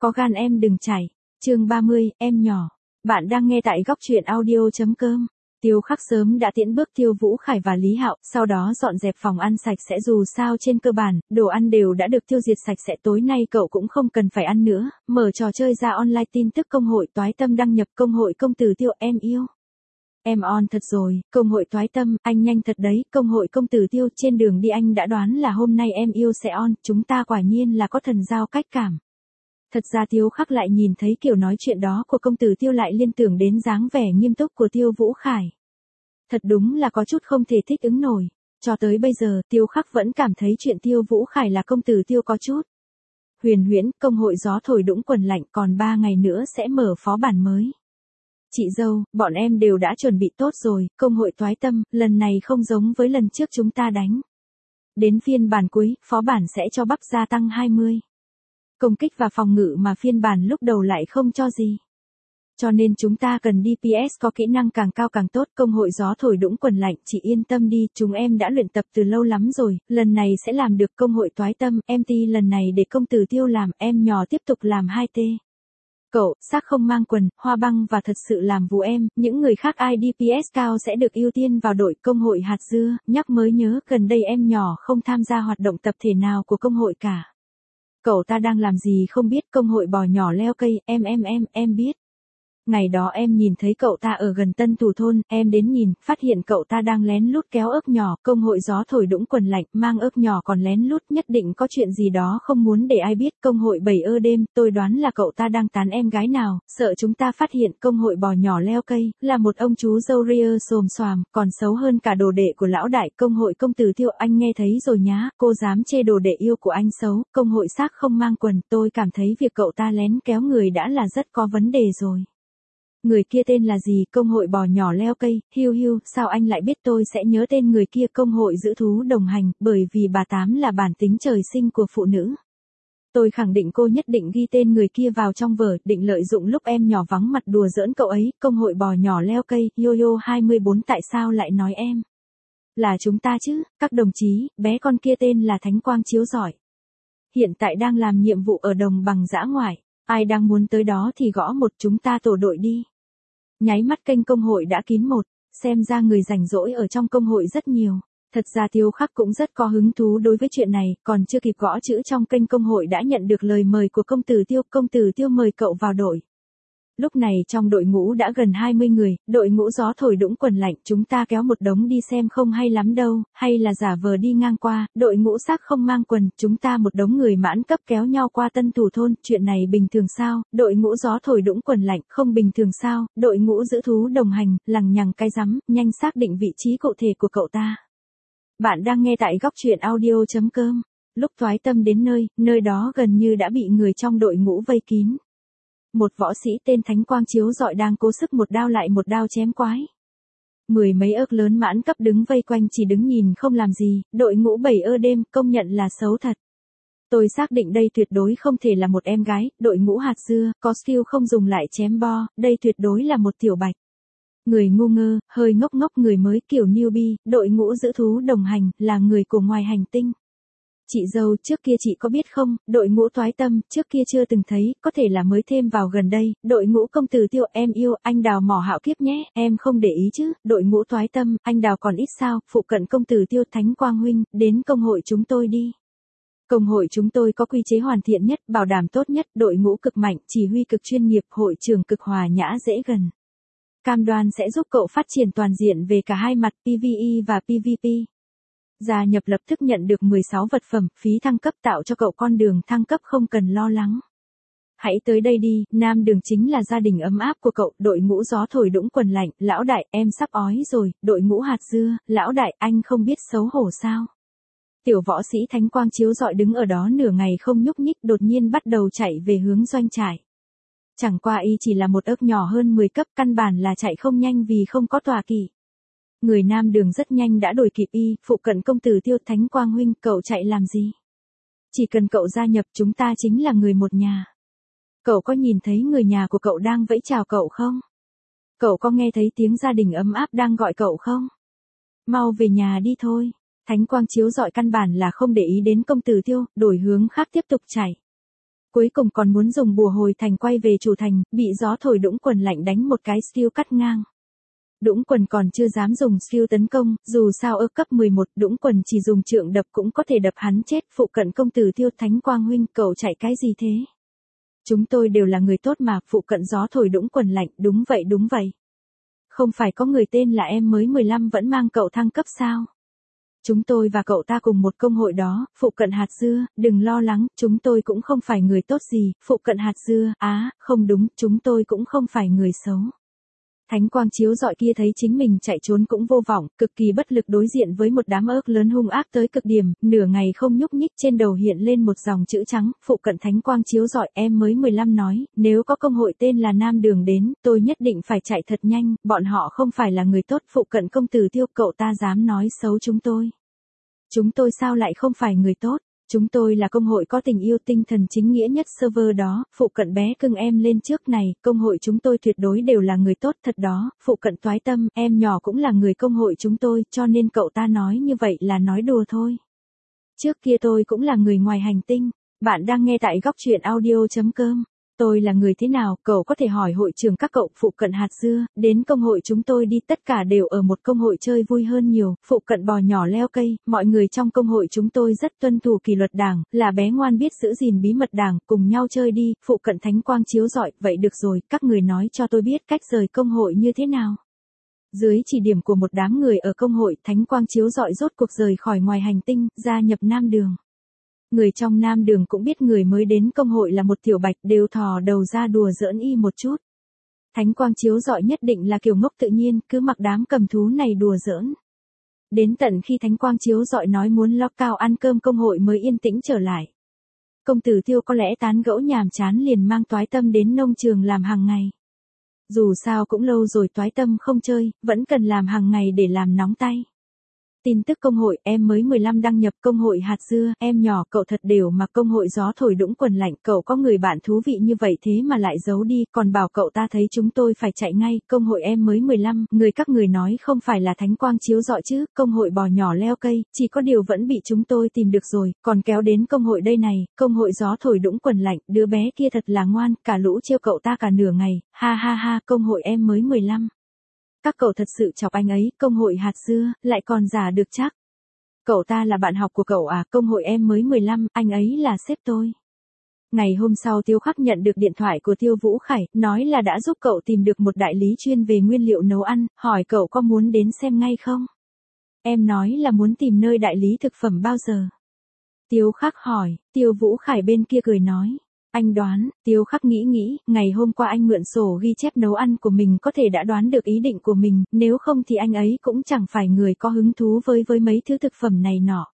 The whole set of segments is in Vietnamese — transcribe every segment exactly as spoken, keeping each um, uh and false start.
Có gan em đừng chảy. Chương ba mươi, em nhỏ. Bạn đang nghe tại góc truyện audio chấm com. Tiêu Khắc sớm đã tiễn bước Tiêu Vũ Khải và Lý Hạo, sau đó dọn dẹp phòng ăn sạch sẽ, dù sao trên cơ bản, đồ ăn đều đã được tiêu diệt sạch sẽ, tối nay cậu cũng không cần phải ăn nữa, mở trò chơi ra online tin tức công hội toái tâm đăng nhập công hội công tử Tiêu em yêu. Em on thật rồi, công hội toái tâm, anh nhanh thật đấy, công hội công tử Tiêu, trên đường đi anh đã đoán là hôm nay em yêu sẽ on, chúng ta quả nhiên là có thần giao cách cảm. Thật ra Tiêu Khắc lại nhìn thấy kiểu nói chuyện đó của công tử Tiêu lại liên tưởng đến dáng vẻ nghiêm túc của Tiêu Vũ Khải. Thật đúng là có chút không thể thích ứng nổi. Cho tới bây giờ, Tiêu Khắc vẫn cảm thấy chuyện Tiêu Vũ Khải là công tử Tiêu có chút. Huyền huyễn, công hội gió thổi đũng quần lạnh, còn ba ngày nữa sẽ mở phó bản mới. Chị dâu, bọn em đều đã chuẩn bị tốt rồi, công hội toái tâm, lần này không giống với lần trước chúng ta đánh. Đến phiên bản cuối, phó bản sẽ cho bắp gia tăng hai mươi. Công kích và phòng ngự mà phiên bản lúc đầu lại không cho gì. Cho nên chúng ta cần đê pê ét có kỹ năng càng cao càng tốt, công hội gió thổi đũng quần lạnh, chị yên tâm đi, chúng em đã luyện tập từ lâu lắm rồi, lần này sẽ làm được. Công hội toái tâm, em ti lần này để công tử Tiêu làm, em nhỏ tiếp tục làm hai tê. Cậu, xác không mang quần, hoa băng và thật sự làm vụ em, những người khác ai đê pê ét cao sẽ được ưu tiên vào đội công hội hạt dưa, nhắc mới nhớ, gần đây em nhỏ không tham gia hoạt động tập thể nào của công hội cả. Cậu ta đang làm gì không biết, công hội bò nhỏ leo cây, em em em, em biết. Ngày đó em nhìn thấy cậu ta ở gần Tân Thủ Thôn, em đến nhìn, phát hiện cậu ta đang lén lút kéo ớt nhỏ, công hội gió thổi đũng quần lạnh, mang ớt nhỏ còn lén lút, nhất định có chuyện gì đó không muốn để ai biết. Công hội bảy ơ đêm, tôi đoán là cậu ta đang tán em gái nào, sợ chúng ta phát hiện. Công hội bò nhỏ leo cây, là một ông chú râu ria xồm xoàm, còn xấu hơn cả đồ đệ của lão đại. Công hội công tử Tiêu, anh nghe thấy rồi nhá, cô dám chê đồ đệ yêu của anh xấu. Công hội xác không mang quần, tôi cảm thấy việc cậu ta lén kéo người đã là rất có vấn đề rồi. Người kia tên là gì? Công hội bò nhỏ leo cây, hiu hiu, sao anh lại biết tôi sẽ nhớ tên người kia? Công hội giữ thú đồng hành, bởi vì bà Tám là bản tính trời sinh của phụ nữ. Tôi khẳng định cô nhất định ghi tên người kia vào trong vở, định lợi dụng lúc em nhỏ vắng mặt đùa giỡn cậu ấy. Công hội bò nhỏ leo cây, Yo-yo hai mươi bốn, tại sao lại nói em? Là chúng ta chứ, các đồng chí, bé con kia tên là Thánh Quang Chiếu Rọi. Hiện tại đang làm nhiệm vụ ở đồng bằng dã ngoại, ai đang muốn tới đó thì gõ một, chúng ta tổ đội đi. Nháy mắt kênh công hội đã kín một, xem ra người rảnh rỗi ở trong công hội rất nhiều. Thật ra Tiêu Khắc cũng rất có hứng thú đối với chuyện này, còn chưa kịp gõ chữ trong kênh công hội đã nhận được lời mời của công tử Tiêu, công tử Tiêu mời cậu vào đội. Lúc này trong đội ngũ đã gần hai mươi người, đội ngũ gió thổi đũng quần lạnh, chúng ta kéo một đống đi xem không hay lắm đâu, hay là giả vờ đi ngang qua. Đội ngũ xác không mang quần, chúng ta một đống người mãn cấp kéo nhau qua Tân Thủ Thôn, chuyện này bình thường sao? Đội ngũ gió thổi đũng quần lạnh, không bình thường sao? Đội ngũ giữ thú đồng hành, lằng nhằng cái rắm, nhanh xác định vị trí cụ thể của cậu ta. Bạn đang nghe tại góc truyện audio chấm com. Lúc toái tâm đến nơi, nơi đó gần như đã bị người trong đội ngũ vây kín. Một võ sĩ tên Thánh Quang Chiếu Rọi đang cố sức một đao lại một đao chém quái. Mười mấy ớt lớn mãn cấp đứng vây quanh chỉ đứng nhìn không làm gì, đội ngũ bảy ơ đêm công nhận là xấu thật. Tôi xác định đây tuyệt đối không thể là một em gái, đội ngũ hạt dưa, có skill không dùng lại chém bo, đây tuyệt đối là một tiểu bạch. Người ngu ngơ, hơi ngốc ngốc, người mới kiểu newbie, đội ngũ giữ thú đồng hành, là người của ngoài hành tinh. Chị dâu, trước kia chị có biết không, đội ngũ toái tâm, trước kia chưa từng thấy, có thể là mới thêm vào gần đây. Đội ngũ công tử Tiêu, em yêu, anh Đào mỏ hạo kiếp nhé, em không để ý chứ. Đội ngũ toái tâm, anh Đào còn ít sao, phụ cận công tử Tiêu, Thánh Quang huynh, đến công hội chúng tôi đi. Công hội chúng tôi có quy chế hoàn thiện nhất, bảo đảm tốt nhất, đội ngũ cực mạnh, chỉ huy cực chuyên nghiệp, hội trưởng cực hòa nhã dễ gần. Cam đoan sẽ giúp cậu phát triển toàn diện về cả hai mặt, pê vê e và pê vê pê. Gia nhập lập tức nhận được mười sáu vật phẩm, phí thăng cấp tạo cho cậu con đường thăng cấp không cần lo lắng. Hãy tới đây đi, Nam Đường chính là gia đình ấm áp của cậu. Đội ngũ gió thổi đũng quần lạnh, lão đại, em sắp ói rồi. Đội ngũ hạt dưa, lão đại, anh không biết xấu hổ sao? Tiểu võ sĩ Thánh Quang Chiếu Rọi đứng ở đó nửa ngày không nhúc nhích, đột nhiên bắt đầu chạy về hướng doanh trại. Chẳng qua y chỉ là một ớt nhỏ hơn mười cấp, căn bản là chạy không nhanh vì không có tọa kỵ. Người Nam Đường rất nhanh đã đuổi kịp y, phụ cận công tử Tiêu. Thánh Quang huynh, cậu chạy làm gì? Chỉ cần cậu gia nhập chúng ta chính là người một nhà. Cậu có nhìn thấy người nhà của cậu đang vẫy chào cậu không? Cậu có nghe thấy tiếng gia đình ấm áp đang gọi cậu không? Mau về nhà đi thôi. Thánh Quang Chiếu Rọi căn bản là không để ý đến công tử Tiêu, đổi hướng khác tiếp tục chạy. Cuối cùng còn muốn dùng bùa hồi thành quay về chủ thành, bị gió thổi Đũng Quần lạnh đánh một cái skill cắt ngang. Đũng Quần còn chưa dám dùng skill tấn công, dù sao ở cấp mười một, Đũng Quần chỉ dùng trượng đập cũng có thể đập hắn chết. Phụ cận công tử Tiêu Thánh Quang huynh, cậu chạy cái gì thế? Chúng tôi đều là người tốt mà. Phụ cận gió thổi Đũng Quần lạnh, đúng vậy đúng vậy. Không phải có người tên là em mới mười lăm vẫn mang cậu thăng cấp sao? Chúng tôi và cậu ta cùng một công hội đó. Phụ cận hạt dưa, đừng lo lắng, chúng tôi cũng không phải người tốt gì. Phụ cận hạt dưa, á, không đúng, chúng tôi cũng không phải người xấu. Thánh quang chiếu rọi kia thấy chính mình chạy trốn cũng vô vọng, cực kỳ bất lực đối diện với một đám ớt lớn hung ác tới cực điểm, nửa ngày không nhúc nhích, trên đầu hiện lên một dòng chữ trắng. Phụ cận thánh quang chiếu rọi, em mới mười lăm nói, nếu có công hội tên là Nam Đường đến, tôi nhất định phải chạy thật nhanh, bọn họ không phải là người tốt. Phụ cận công tử Tiêu, cậu ta dám nói xấu chúng tôi. Chúng tôi sao lại không phải người tốt? Chúng tôi là công hội có tình yêu tinh thần chính nghĩa nhất server đó. Phụ cận bé cưng em lên trước này, công hội chúng tôi tuyệt đối đều là người tốt thật đó. Phụ cận toái tâm, em nhỏ cũng là người công hội chúng tôi, cho nên cậu ta nói như vậy là nói đùa thôi. Trước kia tôi cũng là người ngoài hành tinh. Bạn đang nghe tại góc truyện audio chấm com. Tôi là người thế nào, cậu có thể hỏi hội trưởng các cậu. Phụ cận hạt dưa, đến công hội chúng tôi đi, tất cả đều ở một công hội chơi vui hơn nhiều. Phụ cận bò nhỏ leo cây, mọi người trong công hội chúng tôi rất tuân thủ kỷ luật đảng, là bé ngoan biết giữ gìn bí mật đảng, cùng nhau chơi đi. Phụ cận thánh quang chiếu rọi, vậy được rồi, các người nói cho tôi biết cách rời công hội như thế nào. Dưới chỉ điểm của một đám người ở công hội, thánh quang chiếu rọi rốt cuộc rời khỏi ngoài hành tinh, gia nhập Nam Đường. Người trong Nam Đường cũng biết người mới đến công hội là một tiểu bạch, đều thò đầu ra đùa giỡn y một chút. Thánh quang chiếu rọi nhất định là kiểu ngốc tự nhiên, cứ mặc đám cầm thú này đùa giỡn. Đến tận khi thánh quang chiếu rọi nói muốn lót cao ăn cơm công hội mới yên tĩnh trở lại. Công tử Tiêu có lẽ tán gẫu nhàm chán liền mang toái tâm đến nông trường làm hàng ngày. Dù sao cũng lâu rồi toái tâm không chơi, vẫn cần làm hàng ngày để làm nóng tay. Tin tức công hội, em mới mười lăm đăng nhập công hội hạt dưa, em nhỏ cậu thật đều mà công hội gió thổi Đũng Quần lạnh, cậu có người bạn thú vị như vậy thế mà lại giấu đi, còn bảo cậu ta thấy chúng tôi phải chạy ngay. Công hội em mới mười lăm, người các người nói không phải là thánh quang chiếu rọi chứ, công hội bò nhỏ leo cây, chỉ có điều vẫn bị chúng tôi tìm được rồi, còn kéo đến công hội đây này. Công hội gió thổi Đũng Quần lạnh, đứa bé kia thật là ngoan, cả lũ trêu cậu ta cả nửa ngày, ha ha ha. Công hội em mới mười lăm. Các cậu thật sự chọc anh ấy. Công hội hạt dưa, lại còn giả được chắc. Cậu ta là bạn học của cậu à? Công hội em mới mười lăm, anh ấy là sếp tôi. Ngày hôm sau Tiêu Khắc nhận được điện thoại của Tiêu Vũ Khải, nói là đã giúp cậu tìm được một đại lý chuyên về nguyên liệu nấu ăn, hỏi cậu có muốn đến xem ngay không? Em nói là muốn tìm nơi đại lý thực phẩm bao giờ? Tiêu Khắc hỏi, Tiêu Vũ Khải bên kia cười nói. Anh đoán. Tiêu Khắc nghĩ nghĩ, ngày hôm qua anh mượn sổ ghi chép nấu ăn của mình có thể đã đoán được ý định của mình, nếu không thì anh ấy cũng chẳng phải người có hứng thú với với mấy thứ thực phẩm này nọ.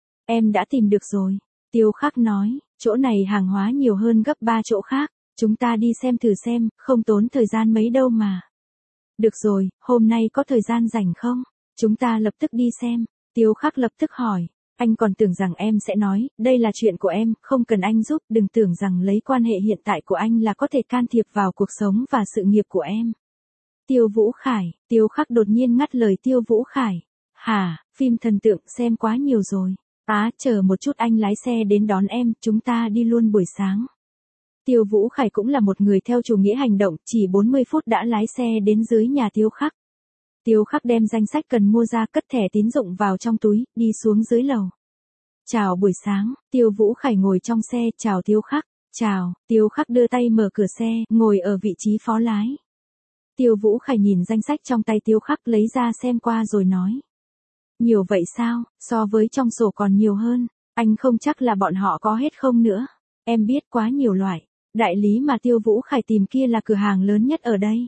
Em đã tìm được rồi. Tiêu Khắc nói, chỗ này hàng hóa nhiều hơn gấp ba chỗ khác, chúng ta đi xem thử xem, không tốn thời gian mấy đâu mà. Được rồi, hôm nay có thời gian rảnh không? Chúng ta lập tức đi xem. Tiêu Khắc lập tức hỏi. Anh còn tưởng rằng em sẽ nói, đây là chuyện của em, không cần anh giúp, đừng tưởng rằng lấy quan hệ hiện tại của anh là có thể can thiệp vào cuộc sống và sự nghiệp của em. Tiêu Vũ Khải, Tiêu Khắc đột nhiên ngắt lời Tiêu Vũ Khải. Hả, phim thần tượng xem quá nhiều rồi. Á, chờ một chút anh lái xe đến đón em, chúng ta đi luôn buổi sáng. Tiêu Vũ Khải cũng là một người theo chủ nghĩa hành động, chỉ bốn mươi phút đã lái xe đến dưới nhà Tiêu Khắc. Tiêu Khắc đem danh sách cần mua ra, cất thẻ tín dụng vào trong túi, đi xuống dưới lầu. Chào buổi sáng. Tiêu Vũ Khải ngồi trong xe, chào Tiêu Khắc. Chào. Tiêu Khắc đưa tay mở cửa xe, ngồi ở vị trí phó lái. Tiêu Vũ Khải nhìn danh sách trong tay Tiêu Khắc lấy ra xem qua rồi nói. Nhiều vậy sao, so với trong sổ còn nhiều hơn, anh không chắc là bọn họ có hết không nữa. Em biết quá nhiều loại. Đại lý mà Tiêu Vũ Khải tìm kia là cửa hàng lớn nhất ở đây.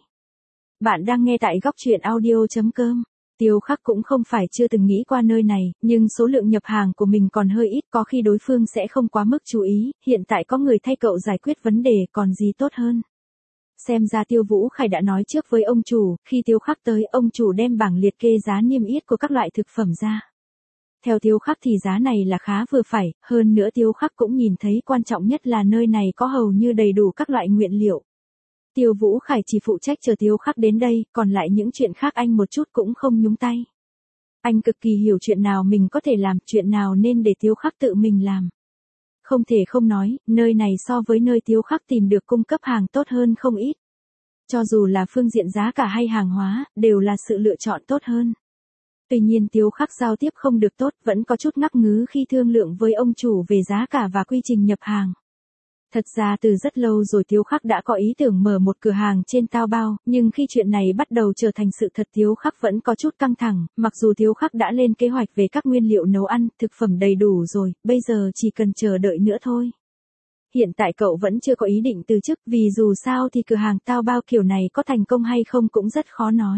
Bạn đang nghe tại góc truyện audio chấm com. Tiêu Khắc cũng không phải chưa từng nghĩ qua nơi này, nhưng số lượng nhập hàng của mình còn hơi ít, có khi đối phương sẽ không quá mức chú ý, hiện tại có người thay cậu giải quyết vấn đề, còn gì tốt hơn. Xem ra Tiêu Vũ Khải đã nói trước với ông chủ, khi Tiêu Khắc tới, ông chủ đem bảng liệt kê giá niêm yết của các loại thực phẩm ra. Theo Tiêu Khắc thì giá này là khá vừa phải, hơn nữa Tiêu Khắc cũng nhìn thấy quan trọng nhất là nơi này có hầu như đầy đủ các loại nguyên liệu. Tiêu Vũ Khải chỉ phụ trách chờ Tiêu Khắc đến đây, còn lại những chuyện khác anh một chút cũng không nhúng tay. Anh cực kỳ hiểu chuyện nào mình có thể làm, chuyện nào nên để Tiêu Khắc tự mình làm. Không thể không nói, nơi này so với nơi Tiếu Khắc tìm được cung cấp hàng tốt hơn không ít. Cho dù là phương diện giá cả hay hàng hóa, đều là sự lựa chọn tốt hơn. Tuy nhiên Tiếu Khắc giao tiếp không được tốt, vẫn có chút ngắc ngứ khi thương lượng với ông chủ về giá cả và quy trình nhập hàng. Thật ra từ rất lâu rồi Tiếu Khắc đã có ý tưởng mở một cửa hàng trên Taobao, nhưng khi chuyện này bắt đầu trở thành sự thật Tiếu Khắc vẫn có chút căng thẳng, mặc dù Tiếu Khắc đã lên kế hoạch về các nguyên liệu nấu ăn, thực phẩm đầy đủ rồi, bây giờ chỉ cần chờ đợi nữa thôi. Hiện tại cậu vẫn chưa có ý định từ chức, vì dù sao thì cửa hàng Taobao kiểu này có thành công hay không cũng rất khó nói.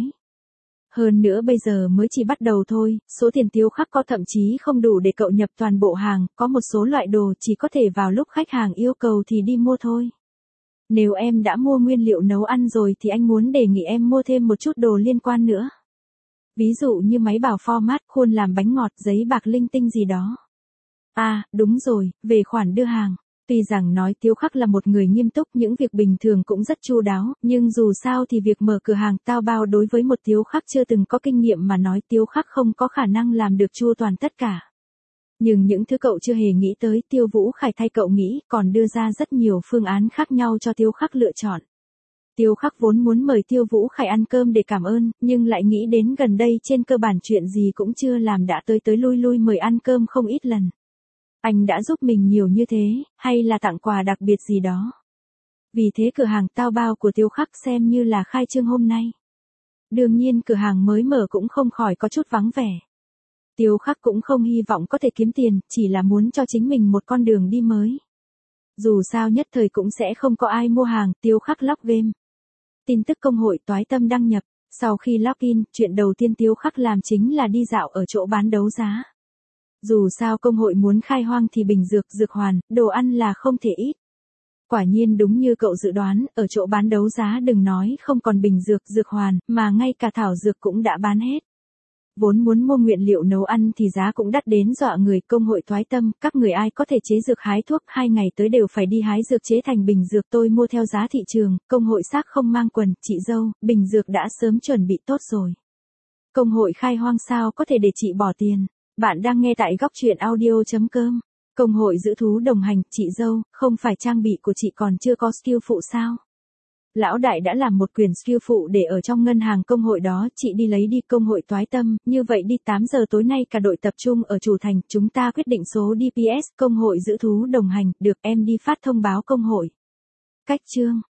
Hơn nữa bây giờ mới chỉ bắt đầu thôi, số tiền Tiếu Khắc có thậm chí không đủ để cậu nhập toàn bộ hàng, có một số loại đồ chỉ có thể vào lúc khách hàng yêu cầu thì đi mua thôi. Nếu em đã mua nguyên liệu nấu ăn rồi thì anh muốn đề nghị em mua thêm một chút đồ liên quan nữa. Ví dụ như máy bảo format, khuôn làm bánh ngọt, giấy bạc linh tinh gì đó. À, đúng rồi, về khoản đưa hàng. Tuy rằng nói Tiếu Khắc là một người nghiêm túc, những việc bình thường cũng rất chu đáo, nhưng dù sao thì việc mở cửa hàng Taobao đối với một Tiếu Khắc chưa từng có kinh nghiệm mà nói Tiếu Khắc không có khả năng làm được chu toàn tất cả. Nhưng những thứ cậu chưa hề nghĩ tới Tiêu Vũ Khải thay cậu nghĩ, còn đưa ra rất nhiều phương án khác nhau cho Tiếu Khắc lựa chọn. Tiếu Khắc vốn muốn mời Tiêu Vũ Khải ăn cơm để cảm ơn, nhưng lại nghĩ đến gần đây trên cơ bản chuyện gì cũng chưa làm đã tới tới lui lui mời ăn cơm không ít lần. Anh đã giúp mình nhiều như thế, hay là tặng quà đặc biệt gì đó. Vì thế cửa hàng Taobao của Tiếu Khắc xem như là khai trương hôm nay. Đương nhiên cửa hàng mới mở cũng không khỏi có chút vắng vẻ. Tiếu Khắc cũng không hy vọng có thể kiếm tiền, chỉ là muốn cho chính mình một con đường đi mới. Dù sao nhất thời cũng sẽ không có ai mua hàng, Tiếu Khắc login. Tin tức công hội toái tâm đăng nhập. Sau khi login, chuyện đầu tiên Tiếu Khắc làm chính là đi dạo ở chỗ bán đấu giá. Dù sao công hội muốn khai hoang thì bình dược, dược hoàn, đồ ăn là không thể ít. Quả nhiên đúng như cậu dự đoán, ở chỗ bán đấu giá đừng nói không còn bình dược, dược hoàn, mà ngay cả thảo dược cũng đã bán hết. Vốn muốn mua nguyên liệu nấu ăn thì giá cũng đắt đến dọa người, công hội thoái tâm, các người ai có thể chế dược hái thuốc, hai ngày tới đều phải đi hái dược chế thành bình dược, tôi mua theo giá thị trường, công hội xác không mang quần, chị dâu, bình dược đã sớm chuẩn bị tốt rồi. Công hội khai hoang sao có thể để chị bỏ tiền. Bạn đang nghe tại góc truyện audio chấm com. Công hội giữ thú đồng hành, chị dâu, không phải trang bị của chị còn chưa có skill phụ sao? Lão đại đã làm một quyển skill phụ để ở trong ngân hàng công hội đó, chị đi lấy đi. Công hội toái tâm, như vậy đi, tám giờ tối nay cả đội tập trung ở chủ thành, chúng ta quyết định số đê pê ét, công hội giữ thú đồng hành, được em đi phát thông báo công hội. Cách chương